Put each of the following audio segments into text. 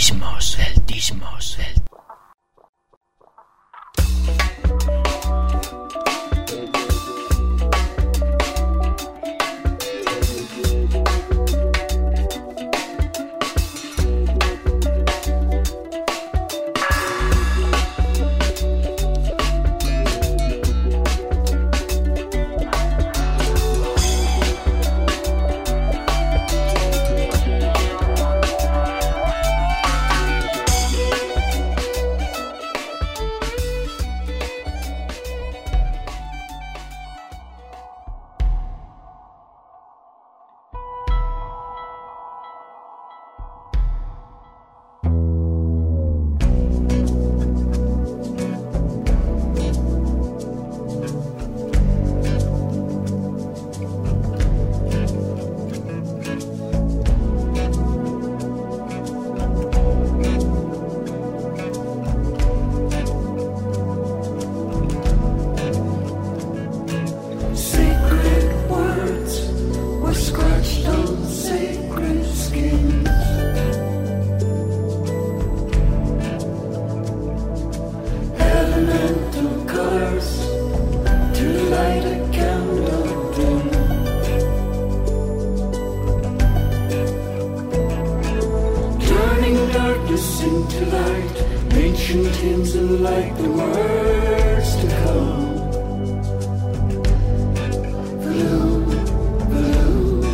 Heldismos. Into light, ancient hymns and light, the words to come. Balloon, balloon,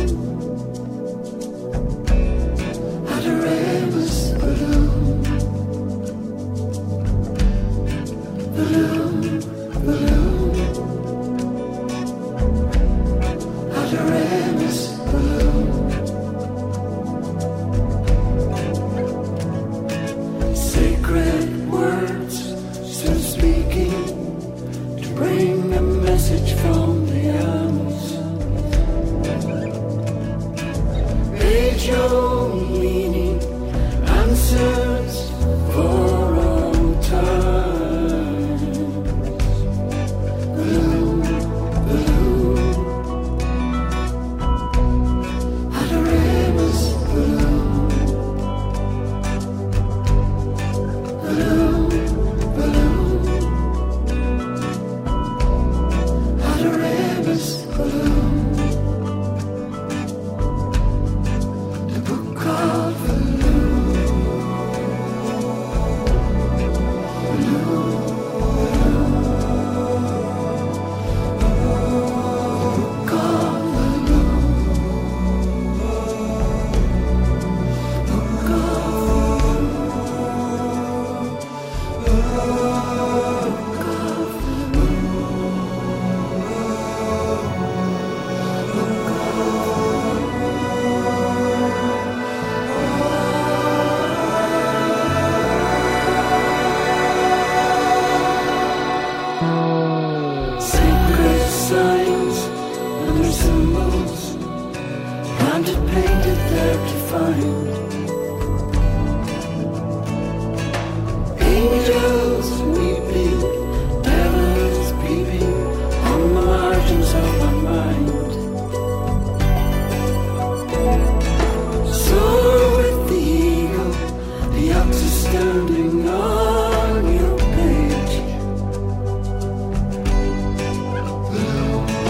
Adoramus balloon, balloon, balloon, Adoramus balloon. From the arms, age old meaning, answers for all time. Balloon, balloon, Adoramus balloon, balloon, balloon. Adoramus balloon, the book of balloon, balloon, balloon, the book of balloon, book of signs and their symbols, planted, painted there to find. Angels weeping, devils peeping on the margins of my mind. Soar with the eagle, the ox is standing on your page.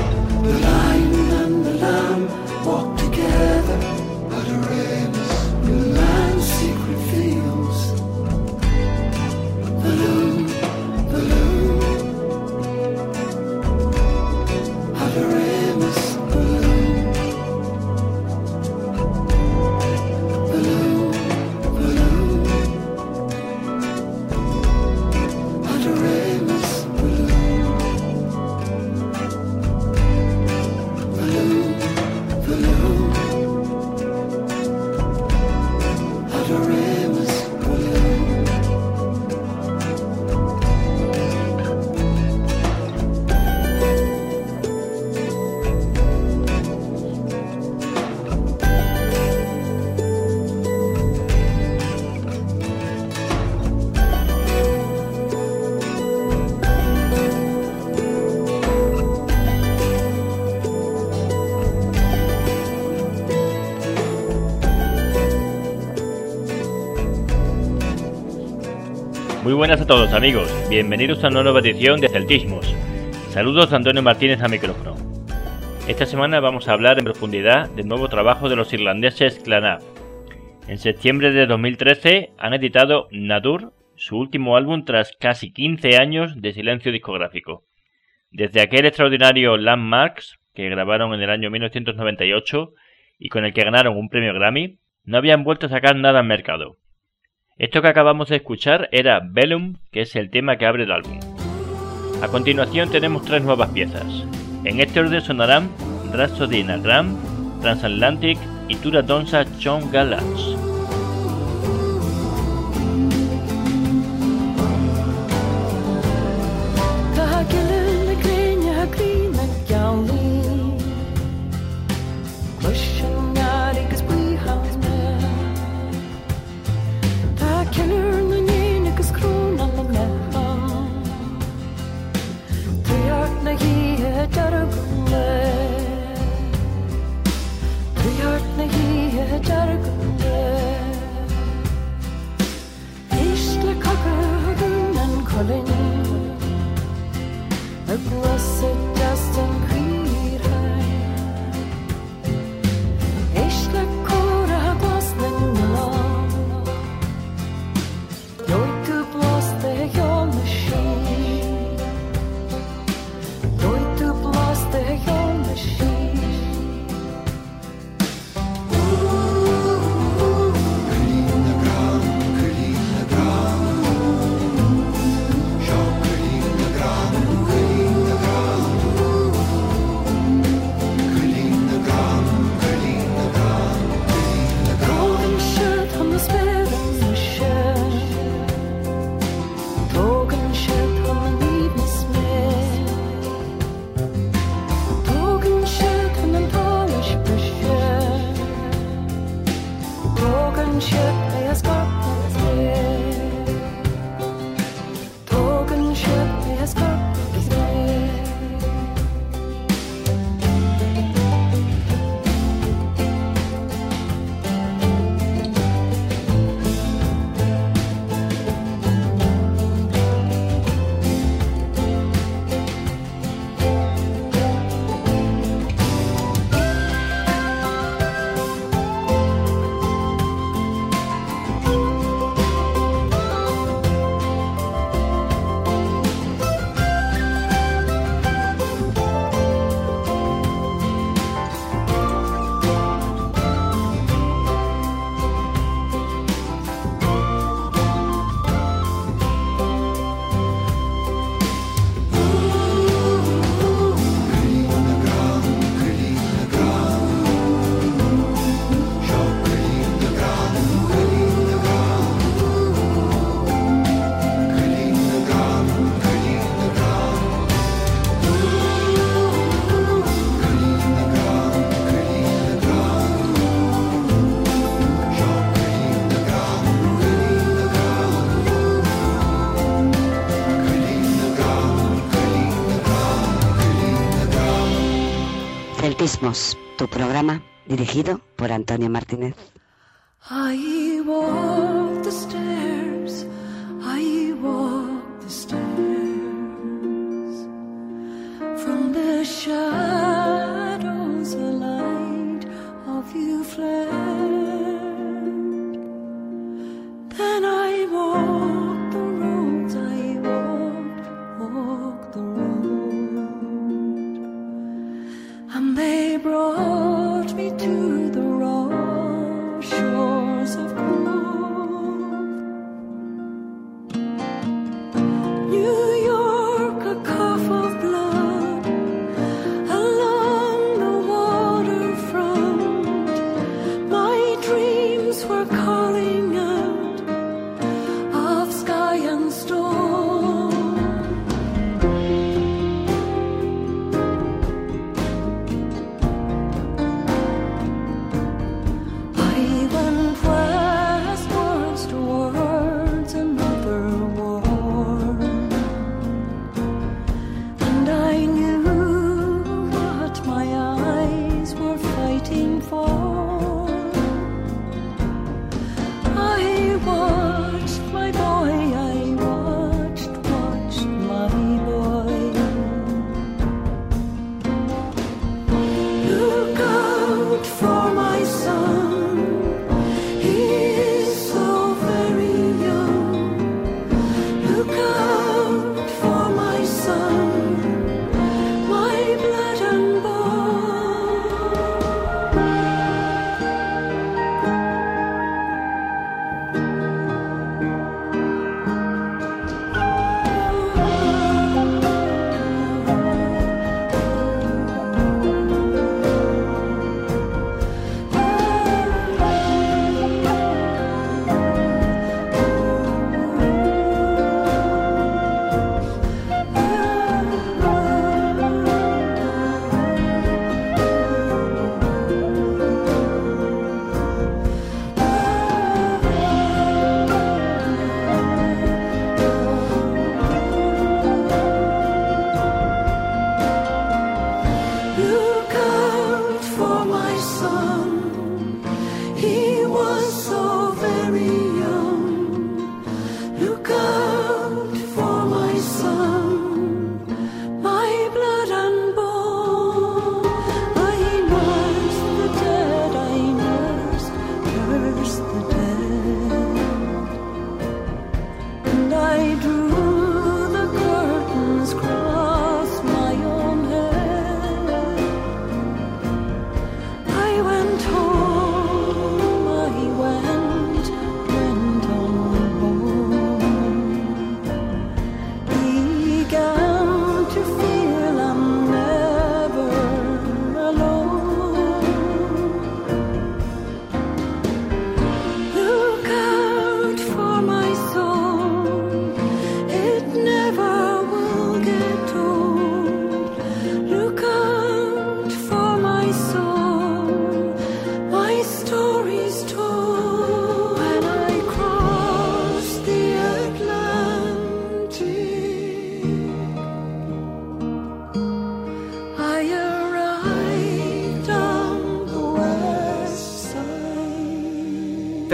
The lion and the lamb walk together, Adoramus balloon. Muy buenas a todos amigos, bienvenidos a una nueva edición de Celtismos. Saludos de Antonio Martínez al micrófono. Esta semana vamos a hablar en profundidad del nuevo trabajo de los irlandeses Clannad. En septiembre de 2013 han editado Natur, su último álbum tras casi 15 años de silencio discográfico. Desde aquel extraordinario Landmarks, que grabaron en el año 1998 y con el que ganaron un premio Grammy, no habían vuelto a sacar nada al mercado. Esto que acabamos de escuchar era Vellum, que es el tema que abre el álbum. A continuación tenemos 3 nuevas piezas. En este orden sonarán Rhapsody Nagram, Transatlantic y Tura Donsa Chon Galats. Celtismos, tu programa dirigido por Antonio Martínez. I walk the stairs, I walk the stairs. From the shadows the light of you fled. Then I walked the roads, I walked the road. And they brought me to the raw shores of gold. New York, a cough of blood, a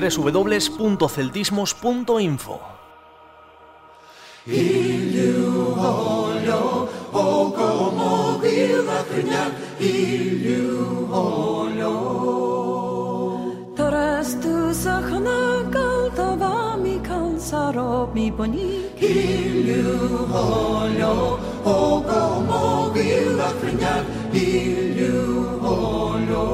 www.celtismos.info. Toras tu sachna galtava mi kalsarov mi boni Ilu holo ogo mogil akrinyat Ilu holo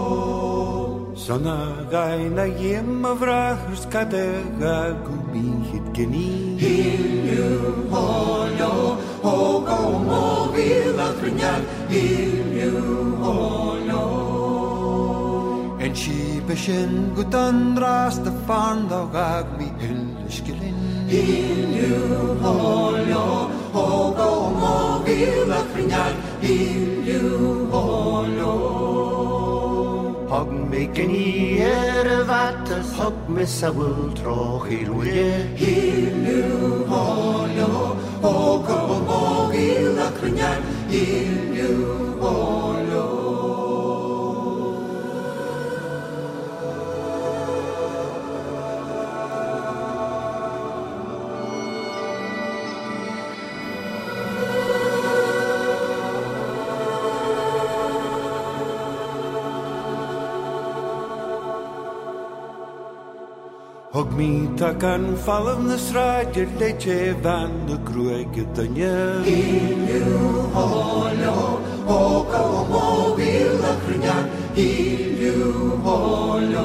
Sonna gaina yema vrachers kadega gumihit geni Ilu holo ogo mogil akrinyat Ilu holo En she beshen gutan rast the farn da gag mi ilskilin Ilu holo ogo mogil akrinyat Ilu holo Hog me geni vatas hog me sawul troch ilwye Ilu holo ogo mogil akrinyat Ilu holo Hog me takan fallen the srager leche van de gruege danje Ilu holo ogo mogil akrinyat Ilu holo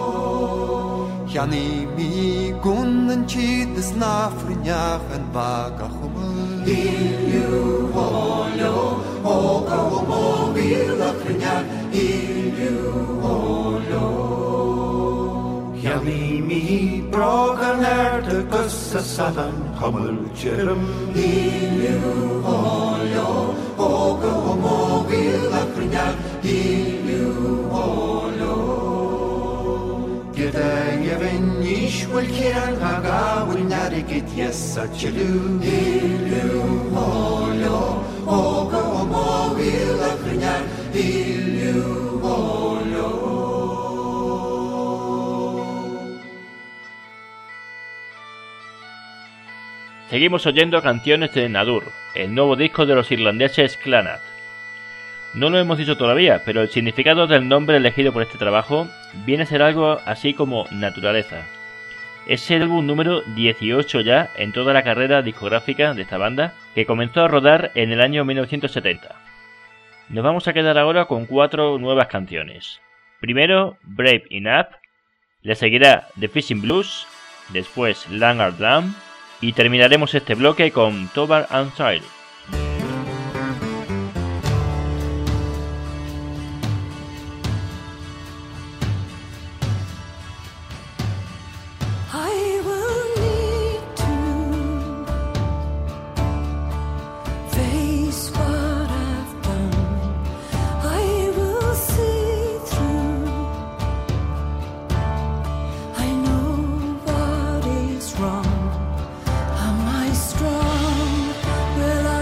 Jani mi gunnen chides nafrinyach en vaga chumel Ilu holo ogo mogil akrinyat Ilu holo Jani mi brogan de gussa sadan chumel jerem Ilu holo ogo mogil akrinyat Ilu holo Gida yevin ishwel kiran haga winarigit yessa chelu Ilu holo ogo mogil akrinyat Ilu holo Seguimos oyendo canciones de Nadur, el nuevo disco de los irlandeses Clannad. No lo hemos dicho todavía, pero el significado del nombre elegido por este trabajo viene a ser algo así como naturaleza. Es el álbum número 18 ya en toda la carrera discográfica de esta banda, que comenzó a rodar en el año 1970. Nos vamos a quedar ahora con 4 nuevas canciones. Primero, Brave Enough, le seguirá The Fishing Blues, después Langard Dam, y terminaremos este bloque con Tovar and Child. I will need to face what I've done. I will see through. I know what is wrong. Am I strong? Will I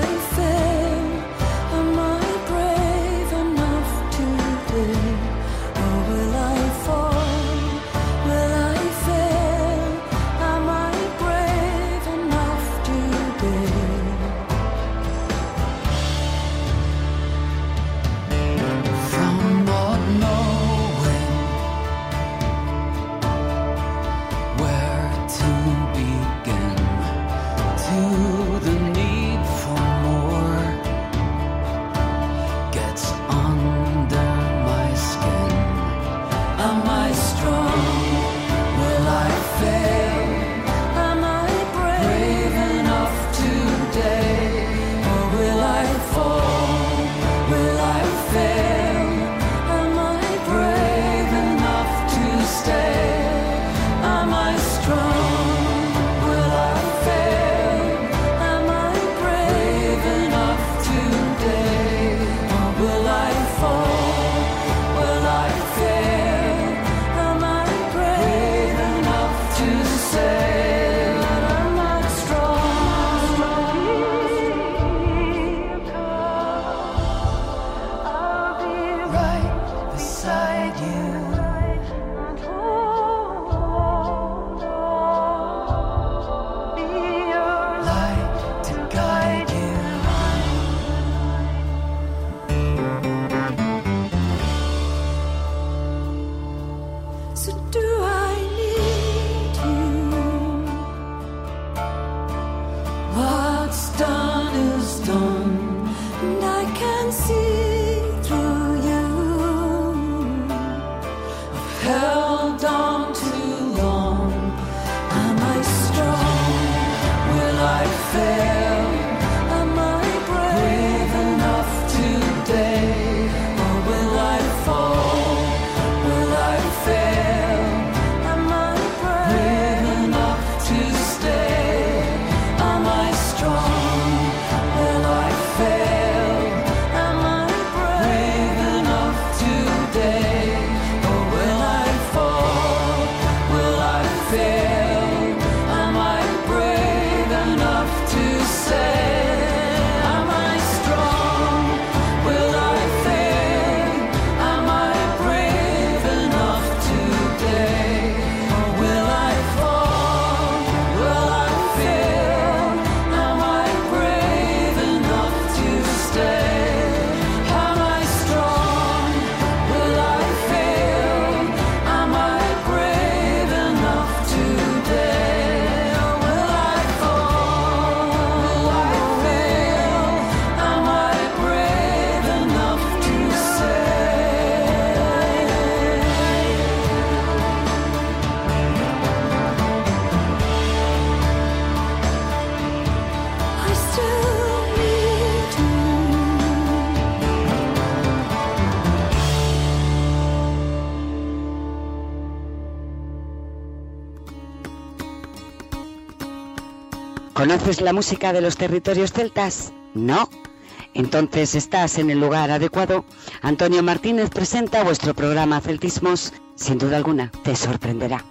¿Conoces la música de los territorios celtas? ¿No? Entonces estás en el lugar adecuado. Antonio Martínez presenta vuestro programa Celtismos. Sin duda alguna, te sorprenderá.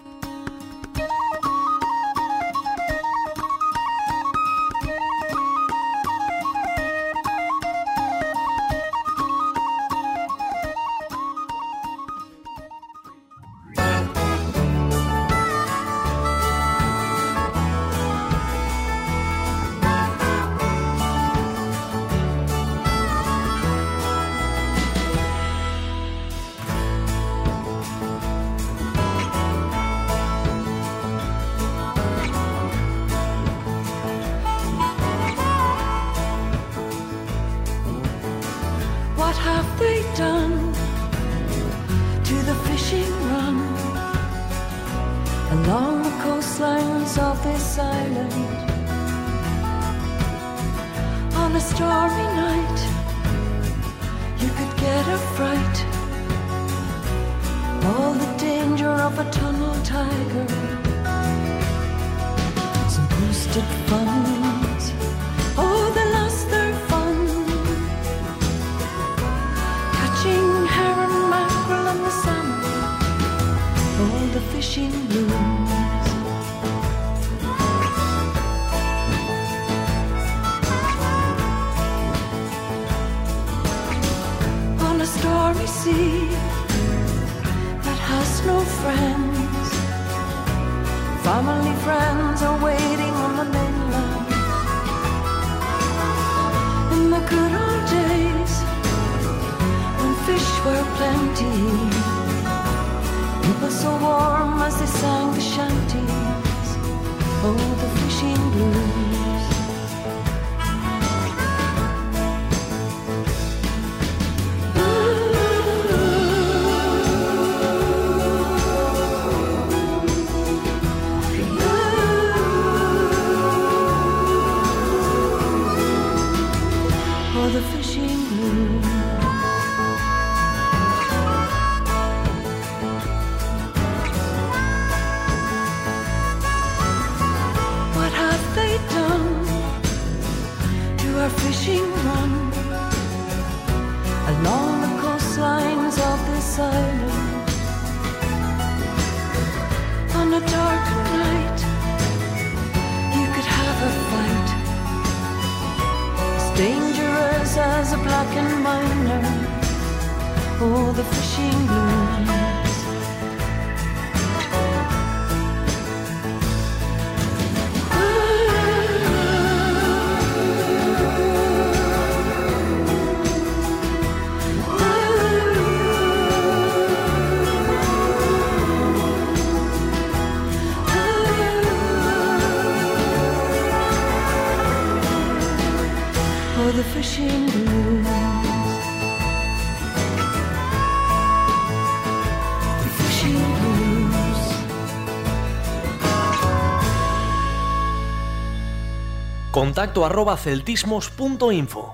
contacto@celtismos.info.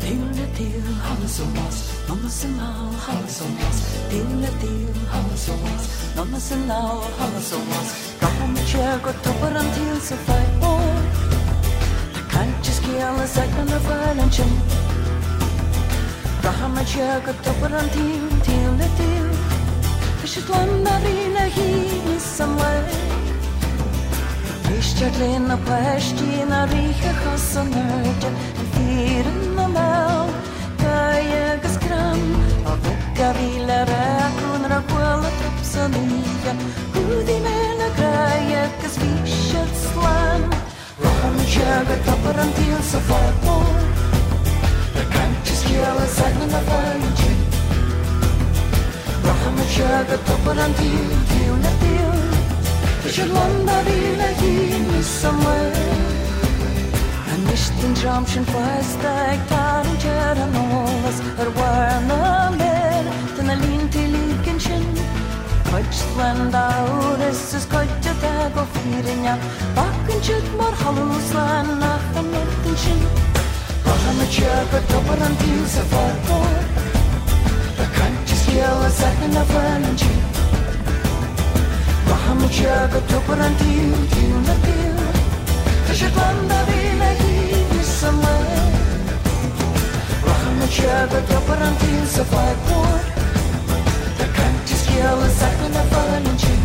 Till han som was, någon som han som was. Till han som was, någon som han som was. Kom jag och toppar han till så fight år. Jag kan inte skilla säkert av världen. Kom jag och toppar han till. För sitt land är rina hit som väg. Visst lena på hästina rika kassanörda. Fyren och mäl, jag skram. Av vecka vilar räkunar och kvalla tropsa nya. Hudi mena grejer, svishat slam. Ram jag tappar han till så far på. Jag kan inte skilla säkert av världen. Ram jag tappar han till. För sitt land är rina hit som väg. Nistin dramshin fastag tar en kjæra nålas warna mer den lin till ikenchen Kajsland aures skotja tag och firinja bakken chut mor haluslan nach mertenshin Bahama chaka toparan til sa farkor Da kanti skjela sakna fanchi Bahama chaka toparan til na til Shetland vila hit somewhere. Rahma chaga toparan til sa farkor. Da kanti skjela sakna fanchi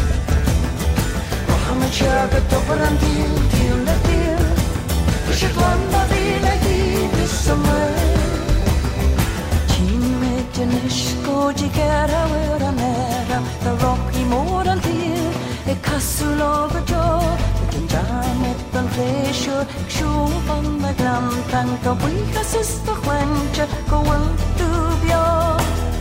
Rahma chaga toparan til na til Shetland vila hit somewhere. Chin med nishko jikara vera mera Da rocky moran til kassulog og jobb Janet and pleasure, show on the ground, tank of weak assist the wench, go on to be all.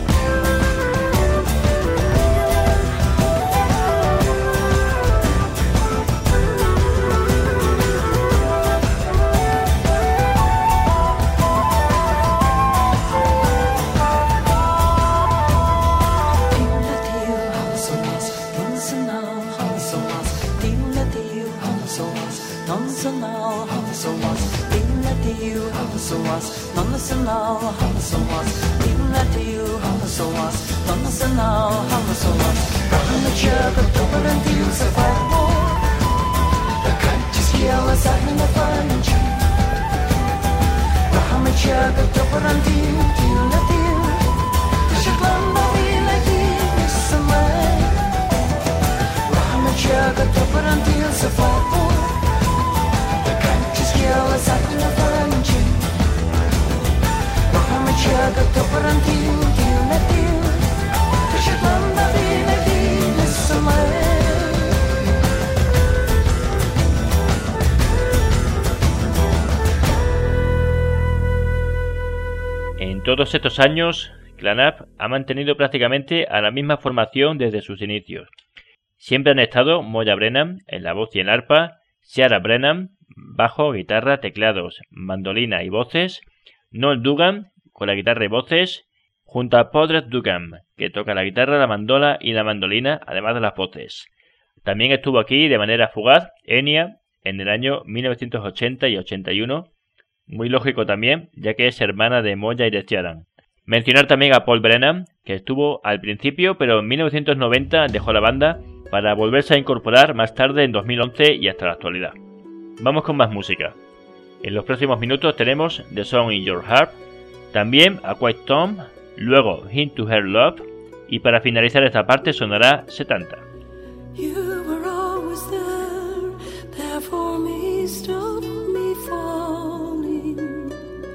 En todos estos años, Clanap ha mantenido prácticamente a la misma formación desde sus inicios. Siempre han estado Moya Brennan en la voz y el arpa, Ciara Brennan, bajo, guitarra, teclados, mandolina y voces, Noel Dugan con la guitarra y voces, junto a Podret Dugan, que toca la guitarra, la mandola y la mandolina, además de las voces. También estuvo aquí de manera fugaz Enya en el año 1980 y 81, muy lógico también, ya que es hermana de Moya y de Ciaran. Mencionar también a Paul Brennan, que estuvo al principio, pero en 1990 dejó la banda para volverse a incorporar más tarde en 2011 y hasta la actualidad. Vamos con más música. En los próximos minutos tenemos The Song in Your Heart, también A Quiet Tom, luego Hint to Her Love y para finalizar esta parte sonará 70. You were always there for me, stop me falling.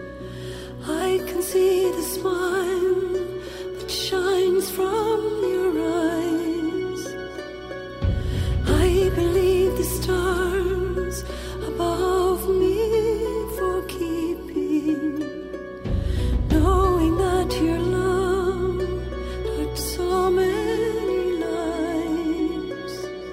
I can see the smile that shines from your eyes. I believe the stars above me for keeping, knowing that your love touched so many lives.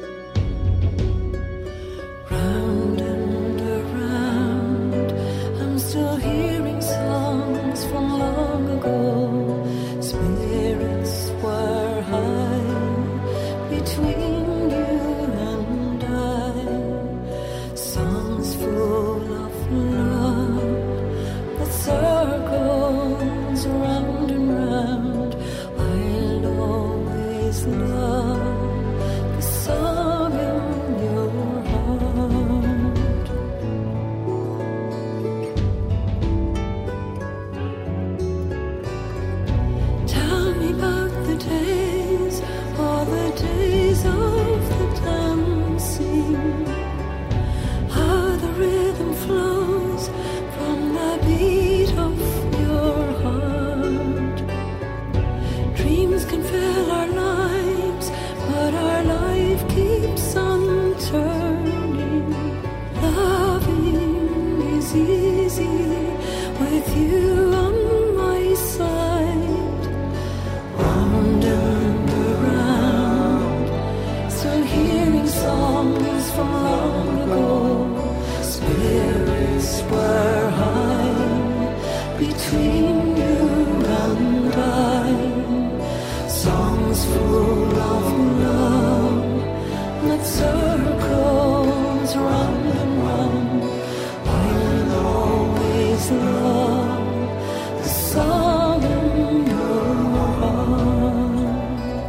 with you on my side, round and around, still hearing songs from long ago. Spirits were high between you and I, songs full of love that circles round and round. I'll always love the song in your heart.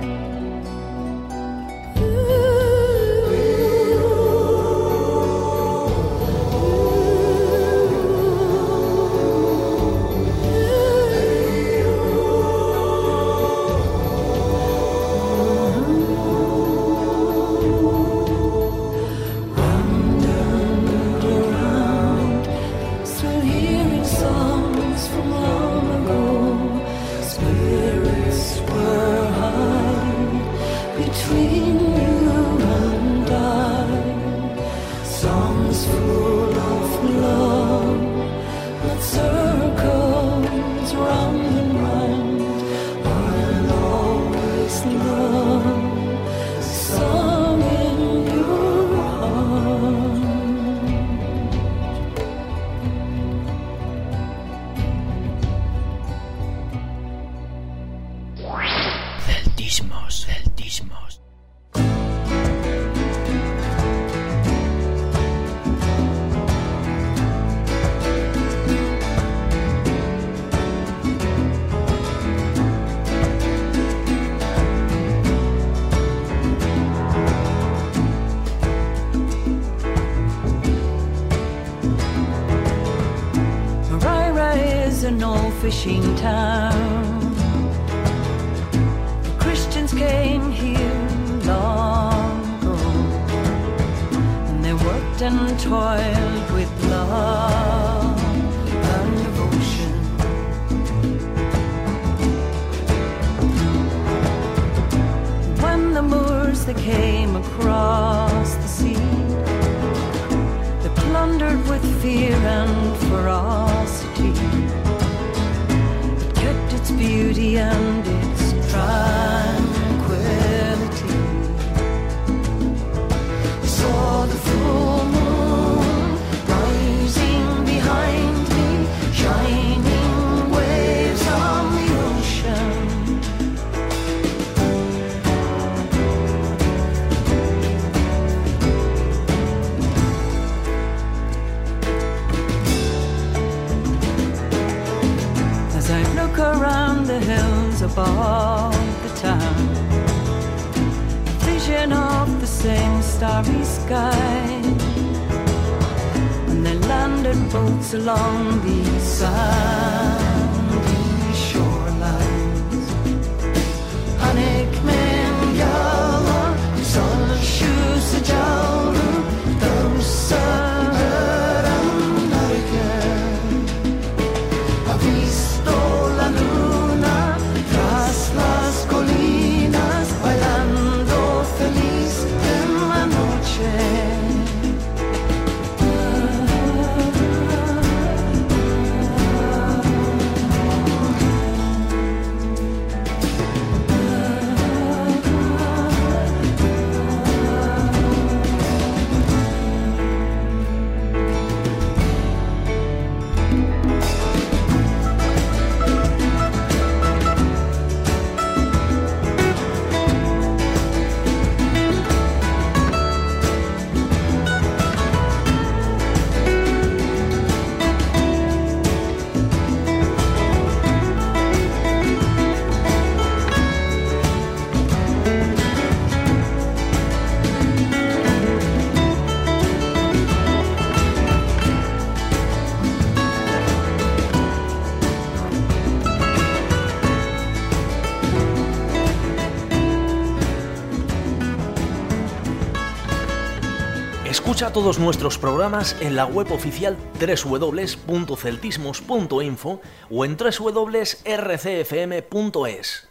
Celtismos. Marira is an old fishing town. Christians came here long ago, and they worked and toiled with love and devotion. When the Moors they came across the sea, they plundered with fear and ferocity. It kept its beauty and its tranquility. Saw the full moon rising behind me, shining waves on the ocean. As I look around the hills above the town, vision of the same starry sky, and they landed boats along these sandy shorelines. Anik men yalla, solshu sejalu, dosar America. Ha visto la luna tras las colinas, bailando feliz en la noche. Escucha todos nuestros programas en la web oficial www.celtismos.info o en www.rcfm.es.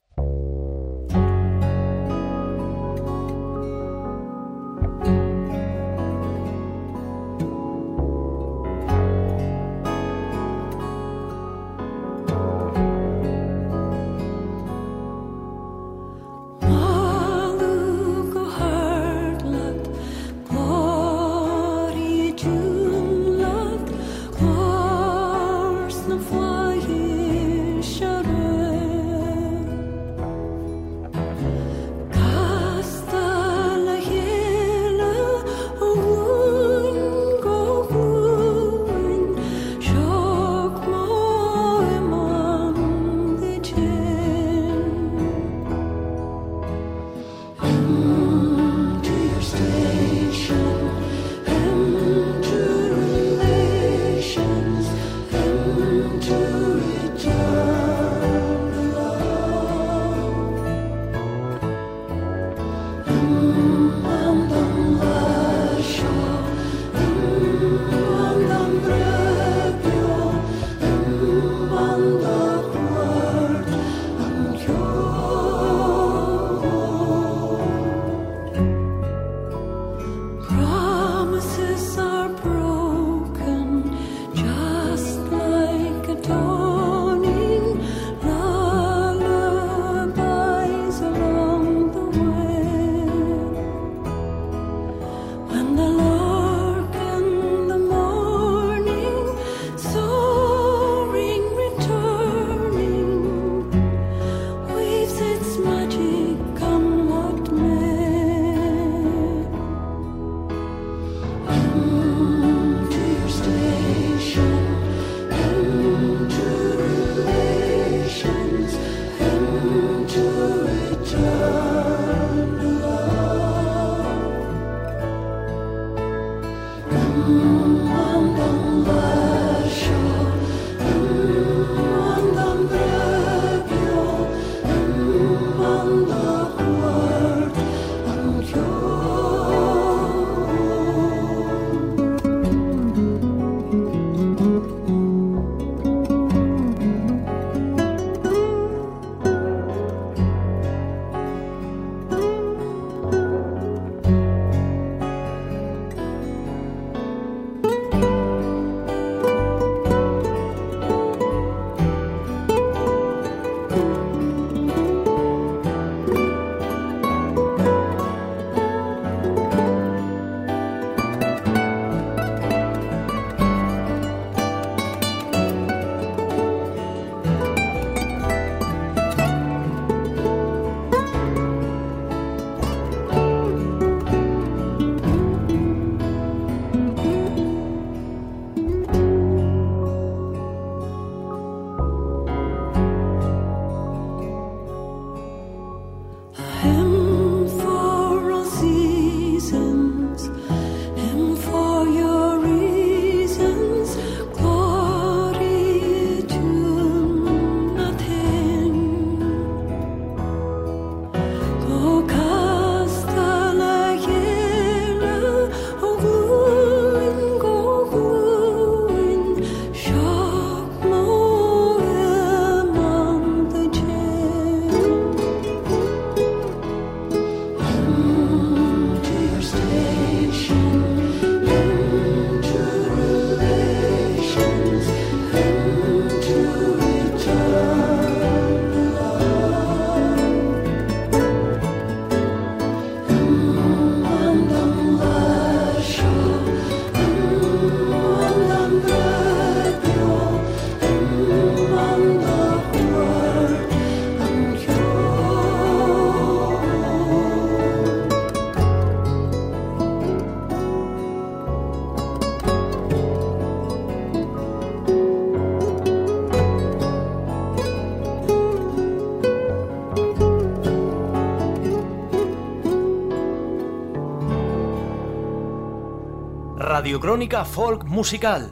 Radiocrónica Folk Musical,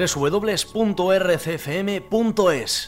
www.rcfm.es.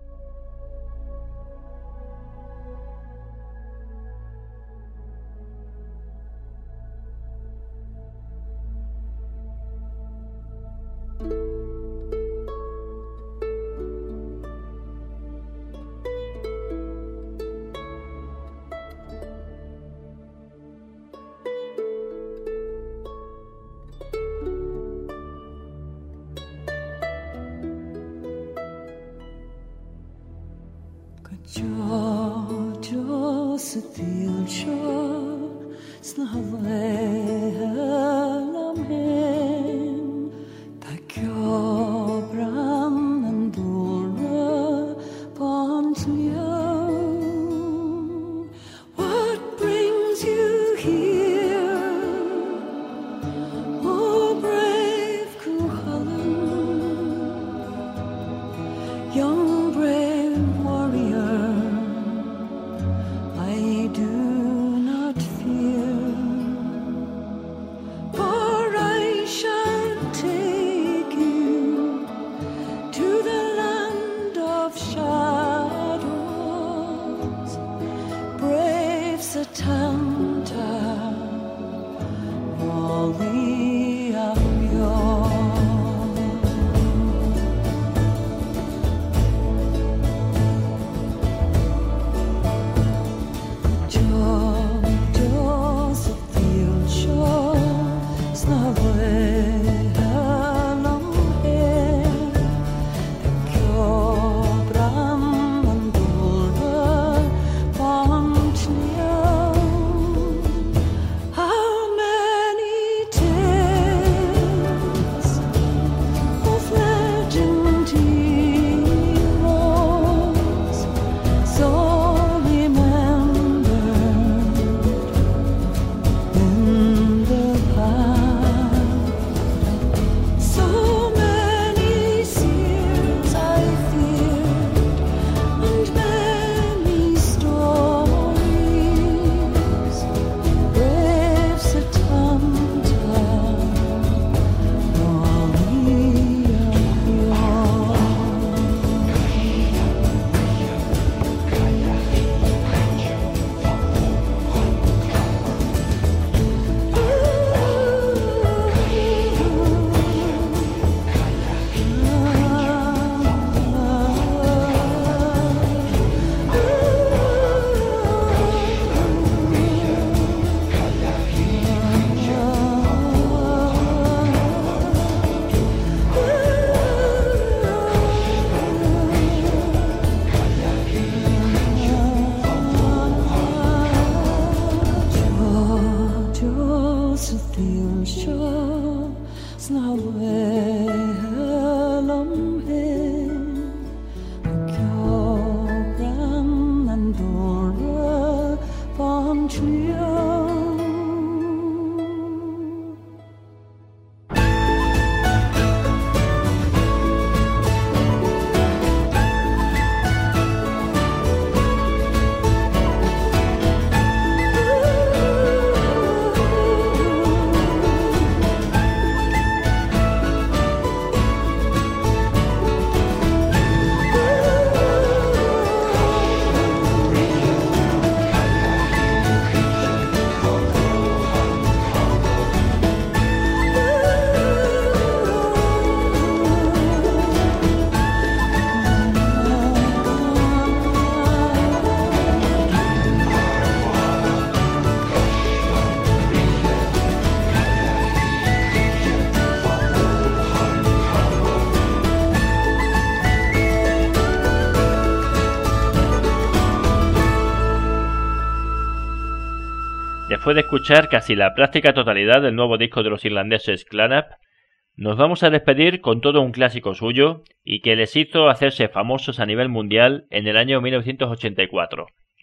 Después de escuchar casi la práctica totalidad del nuevo disco de los irlandeses Clannad, nos vamos a despedir con todo un clásico suyo y que les hizo hacerse famosos a nivel mundial en el año 1984.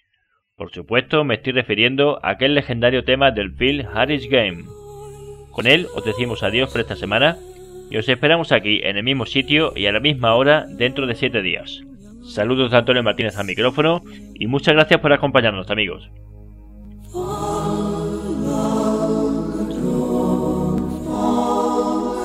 Por supuesto, me estoy refiriendo a aquel legendario tema del Phil Harris Game. Con él os decimos adiós por esta semana y os esperamos aquí en el mismo sitio y a la misma hora dentro de 7 días. Saludos de Antonio Martínez al micrófono y muchas gracias por acompañarnos, amigos. Fall,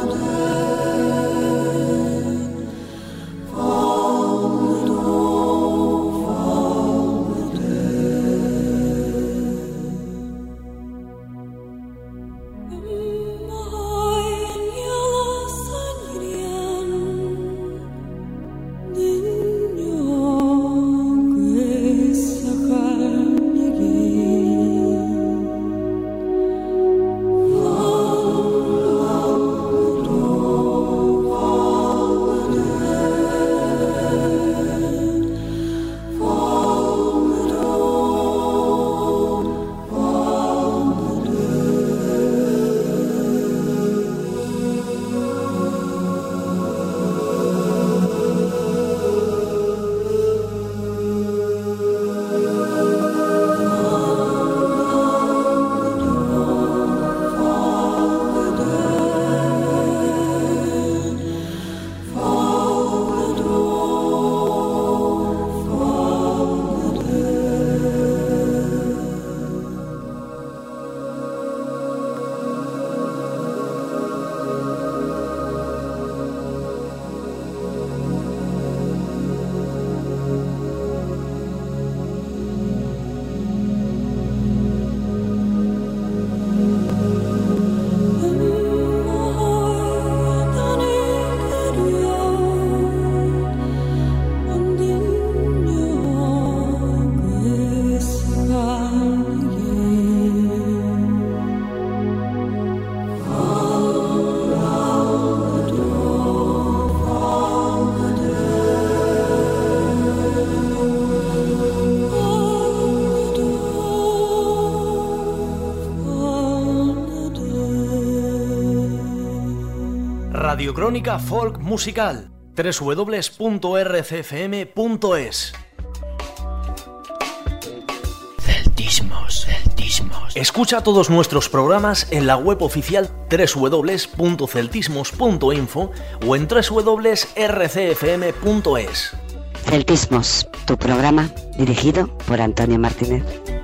Radiocrónica Folk Musical, www.rcfm.es. Celtismos. Escucha todos nuestros programas en la web oficial www.celtismos.info o en www.rcfm.es. Celtismos, tu programa dirigido por Antonio Martínez.